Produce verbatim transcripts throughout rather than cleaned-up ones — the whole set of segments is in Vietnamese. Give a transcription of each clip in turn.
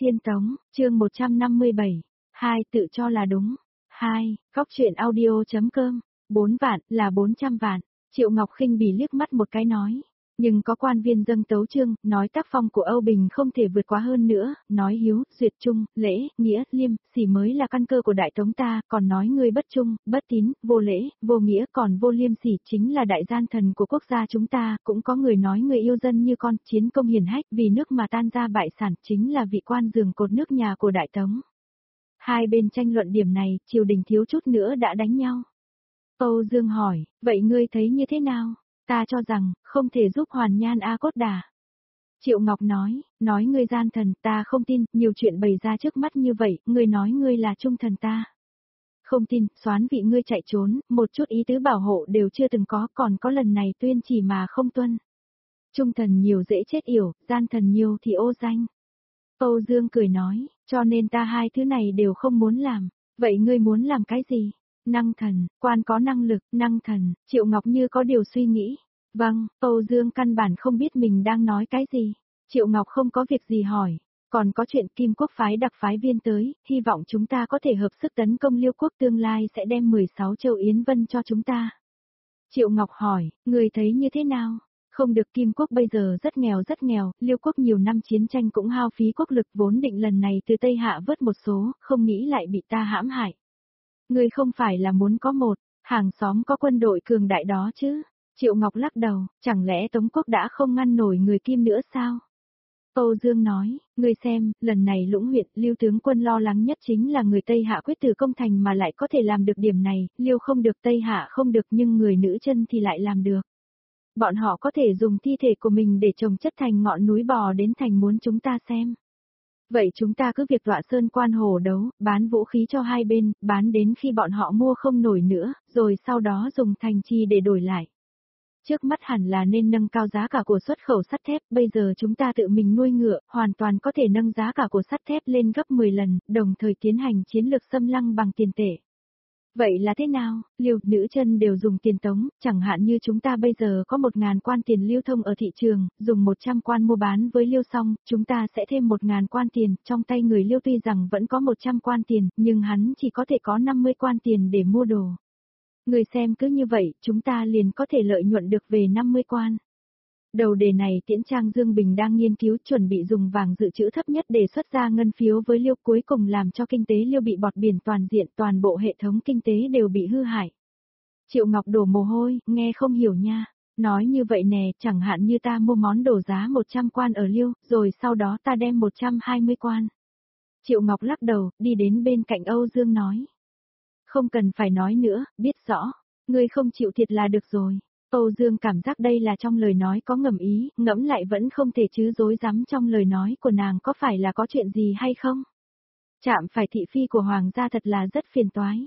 Thiên Tống, chương một trăm năm mươi bảy, hai tự cho là đúng. hai, góc truyện audio.com, bốn vạn là bốn trăm vạn. Triệu Ngọc Khinh bỉ liếc mắt một cái nói. Nhưng có quan viên dâng tấu chương, nói tác phong của Âu Bình không thể vượt quá hơn nữa, nói hiếu, duyệt trung, lễ, nghĩa, liêm, sỉ mới là căn cơ của Đại Tống ta, còn nói ngươi bất trung, bất tín, vô lễ, vô nghĩa, còn vô liêm sỉ chính là đại gian thần của quốc gia chúng ta, cũng có người nói người yêu dân như con, chiến công hiển hách, vì nước mà tan ra bại sản, chính là vị quan giường cột nước nhà của Đại Tống. Hai bên tranh luận điểm này, triều đình thiếu chút nữa đã đánh nhau. Âu Dương hỏi, vậy ngươi thấy như thế nào? Ta cho rằng, không thể giúp Hoàn Nhan A Cốt Đà. Triệu Ngọc nói, nói ngươi gian thần, ta không tin, nhiều chuyện bày ra trước mắt như vậy, ngươi nói ngươi là trung thần ta. Không tin, soán vị ngươi chạy trốn, một chút ý tứ bảo hộ đều chưa từng có, còn có lần này tuyên chỉ mà không tuân. Trung thần nhiều dễ chết yểu, gian thần nhiều thì ô danh. Âu Dương cười nói, cho nên ta hai thứ này đều không muốn làm, vậy ngươi muốn làm cái gì? Năng thần, quan có năng lực, năng thần, Triệu Ngọc như có điều suy nghĩ. Vâng, Âu Dương căn bản không biết mình đang nói cái gì. Triệu Ngọc không có việc gì hỏi. Còn có chuyện Kim Quốc phái đặc phái viên tới, hy vọng chúng ta có thể hợp sức tấn công Liêu Quốc, tương lai sẽ đem mười sáu châu Yến Vân cho chúng ta. Triệu Ngọc hỏi, người thấy như thế nào? Không được, Kim Quốc bây giờ rất nghèo rất nghèo, Liêu Quốc nhiều năm chiến tranh cũng hao phí quốc lực, vốn định lần này từ Tây Hạ vớt một số, không nghĩ lại bị ta hãm hại. Ngươi không phải là muốn có một hàng xóm có quân đội cường đại đó chứ? Triệu Ngọc lắc đầu, chẳng lẽ Tống Quốc đã không ngăn nổi người Kim nữa sao? Âu Dương nói, ngươi xem, lần này Lũng huyện, Lưu tướng quân lo lắng nhất chính là người Tây Hạ quyết tử công thành mà lại có thể làm được điểm này, Liêu không được, Tây Hạ không được, nhưng người nữ chân thì lại làm được. Bọn họ có thể dùng thi thể của mình để trồng chất thành ngọn núi bò đến thành muốn chúng ta xem. Vậy chúng ta cứ việc tọa sơn quan hồ đấu, bán vũ khí cho hai bên, bán đến khi bọn họ mua không nổi nữa, rồi sau đó dùng thành chi để đổi lại. Trước mắt hẳn là nên nâng cao giá cả của xuất khẩu sắt thép, bây giờ chúng ta tự mình nuôi ngựa, hoàn toàn có thể nâng giá cả của sắt thép lên gấp mười lần, đồng thời tiến hành chiến lược xâm lăng bằng tiền tệ. Vậy là thế nào? Liêu, nữ chân đều dùng tiền Tống, chẳng hạn như chúng ta bây giờ có một ngàn quan tiền lưu thông ở thị trường, dùng một trăm quan mua bán với Liêu xong, chúng ta sẽ thêm một ngàn quan tiền, trong tay người Liêu tuy rằng vẫn có một trăm quan tiền, nhưng hắn chỉ có thể có năm mươi quan tiền để mua đồ. Người xem cứ như vậy, chúng ta liền có thể lợi nhuận được về năm mươi quan. Đầu đề này Tiễn Trang Dương Bình đang nghiên cứu, chuẩn bị dùng vàng dự trữ thấp nhất để xuất ra ngân phiếu với Liêu, cuối cùng làm cho kinh tế Liêu bị bọt biển toàn diện, toàn bộ hệ thống kinh tế đều bị hư hại. Triệu Ngọc đổ mồ hôi, nghe không hiểu nha. Nói như vậy nè, chẳng hạn như ta mua món đồ giá một trăm quan ở Liêu, rồi sau đó ta đem một trăm hai mươi quan. Triệu Ngọc lắc đầu, đi đến bên cạnh Âu Dương nói. Không cần phải nói nữa, biết rõ. Ngươi không chịu thiệt là được rồi. Âu Dương cảm giác đây là trong lời nói có ngầm ý, ngẫm lại vẫn không thể chứ dối rắm trong lời nói của nàng có phải là có chuyện gì hay không? Chạm phải thị phi của hoàng gia thật là rất phiền toái.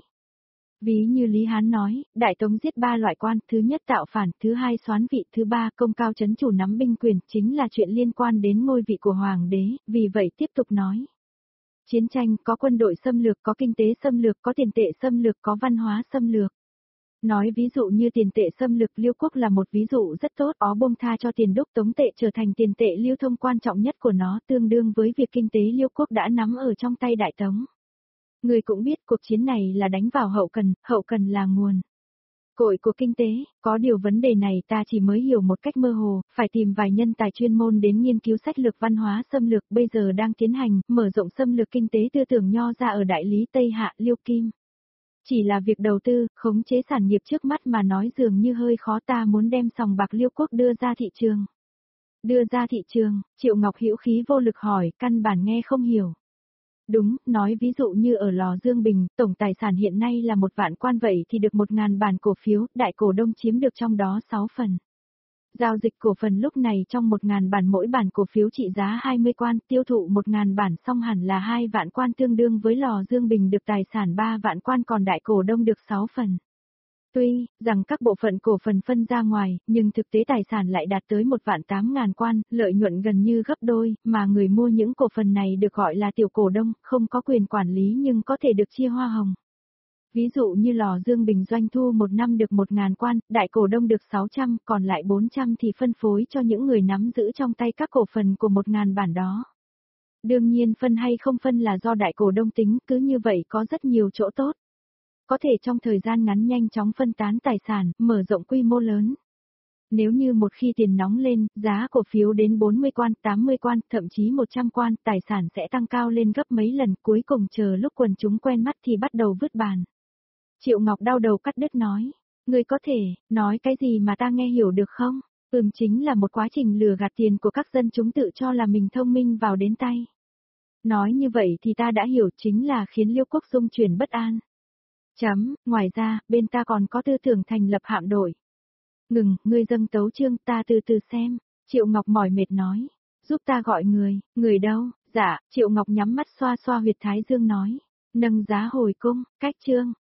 Ví như Lý Hán nói, Đại Tống giết ba loại quan, thứ nhất tạo phản, thứ hai soán vị, thứ ba công cao chấn chủ nắm binh quyền, chính là chuyện liên quan đến ngôi vị của hoàng đế, vì vậy tiếp tục nói. Chiến tranh có quân đội xâm lược, có kinh tế xâm lược, có tiền tệ xâm lược, có văn hóa xâm lược. Nói ví dụ như tiền tệ xâm lược, Liêu Quốc là một ví dụ rất tốt, ó bông tha cho tiền đúc Tống tệ trở thành tiền tệ lưu thông quan trọng nhất của nó, tương đương với việc kinh tế Liêu Quốc đã nắm ở trong tay Đại Tống. Người cũng biết cuộc chiến này là đánh vào hậu cần, hậu cần là nguồn cội của kinh tế, có điều vấn đề này ta chỉ mới hiểu một cách mơ hồ, phải tìm vài nhân tài chuyên môn đến nghiên cứu sách lược văn hóa xâm lược, bây giờ đang tiến hành, mở rộng xâm lược kinh tế tư tưởng nho ra ở đại lý Tây Hạ, Liêu Kim. Chỉ là việc đầu tư, khống chế sản nghiệp trước mắt mà nói dường như hơi khó, ta muốn đem sòng bạc Liêu Quốc đưa ra thị trường. Đưa ra thị trường, Triệu Ngọc hữu khí vô lực hỏi, căn bản nghe không hiểu. Đúng, nói ví dụ như ở Lò Dương Bình, tổng tài sản hiện nay là một vạn quan, vậy thì được một ngàn bản cổ phiếu, đại cổ đông chiếm được trong đó sáu phần. Giao dịch cổ phần lúc này trong một ngàn bản, mỗi bản cổ phiếu trị giá hai mươi quan, tiêu thụ một ngàn bản xong hẳn là hai vạn quan, tương đương với Lò Dương Bình được tài sản ba vạn quan, còn đại cổ đông được sáu phần. Tuy rằng các bộ phận cổ phần phân ra ngoài, nhưng thực tế tài sản lại đạt tới một vạn tám ngàn quan, lợi nhuận gần như gấp đôi, mà người mua những cổ phần này được gọi là tiểu cổ đông, không có quyền quản lý nhưng có thể được chia hoa hồng. Ví dụ như Lò Dương Bình doanh thu một năm được một ngàn quan, đại cổ đông được sáu trăm, còn lại bốn trăm thì phân phối cho những người nắm giữ trong tay các cổ phần của một ngàn bản đó. Đương nhiên phân hay không phân là do đại cổ đông tính, cứ như vậy có rất nhiều chỗ tốt. Có thể trong thời gian ngắn nhanh chóng phân tán tài sản, mở rộng quy mô lớn. Nếu như một khi tiền nóng lên, giá cổ phiếu đến bốn mươi quan, tám mươi quan, thậm chí một trăm quan, tài sản sẽ tăng cao lên gấp mấy lần, cuối cùng chờ lúc quần chúng quen mắt thì bắt đầu vứt bàn. Triệu Ngọc đau đầu cắt đứt nói, người có thể, nói cái gì mà ta nghe hiểu được không? Ừm, chính là một quá trình lừa gạt tiền của các dân chúng tự cho là mình thông minh vào đến tay. Nói như vậy thì ta đã hiểu, chính là khiến Liêu Quốc Dung chuyển bất an. Chấm, ngoài ra, bên ta còn có tư tưởng thành lập hạm đội. Ngừng, ngươi dâng tấu chương, ta từ từ xem. Triệu Ngọc mỏi mệt nói, giúp ta gọi người, người đâu? Dạ, Triệu Ngọc nhắm mắt xoa xoa huyệt thái dương nói, nâng giá hồi cung, cách chương.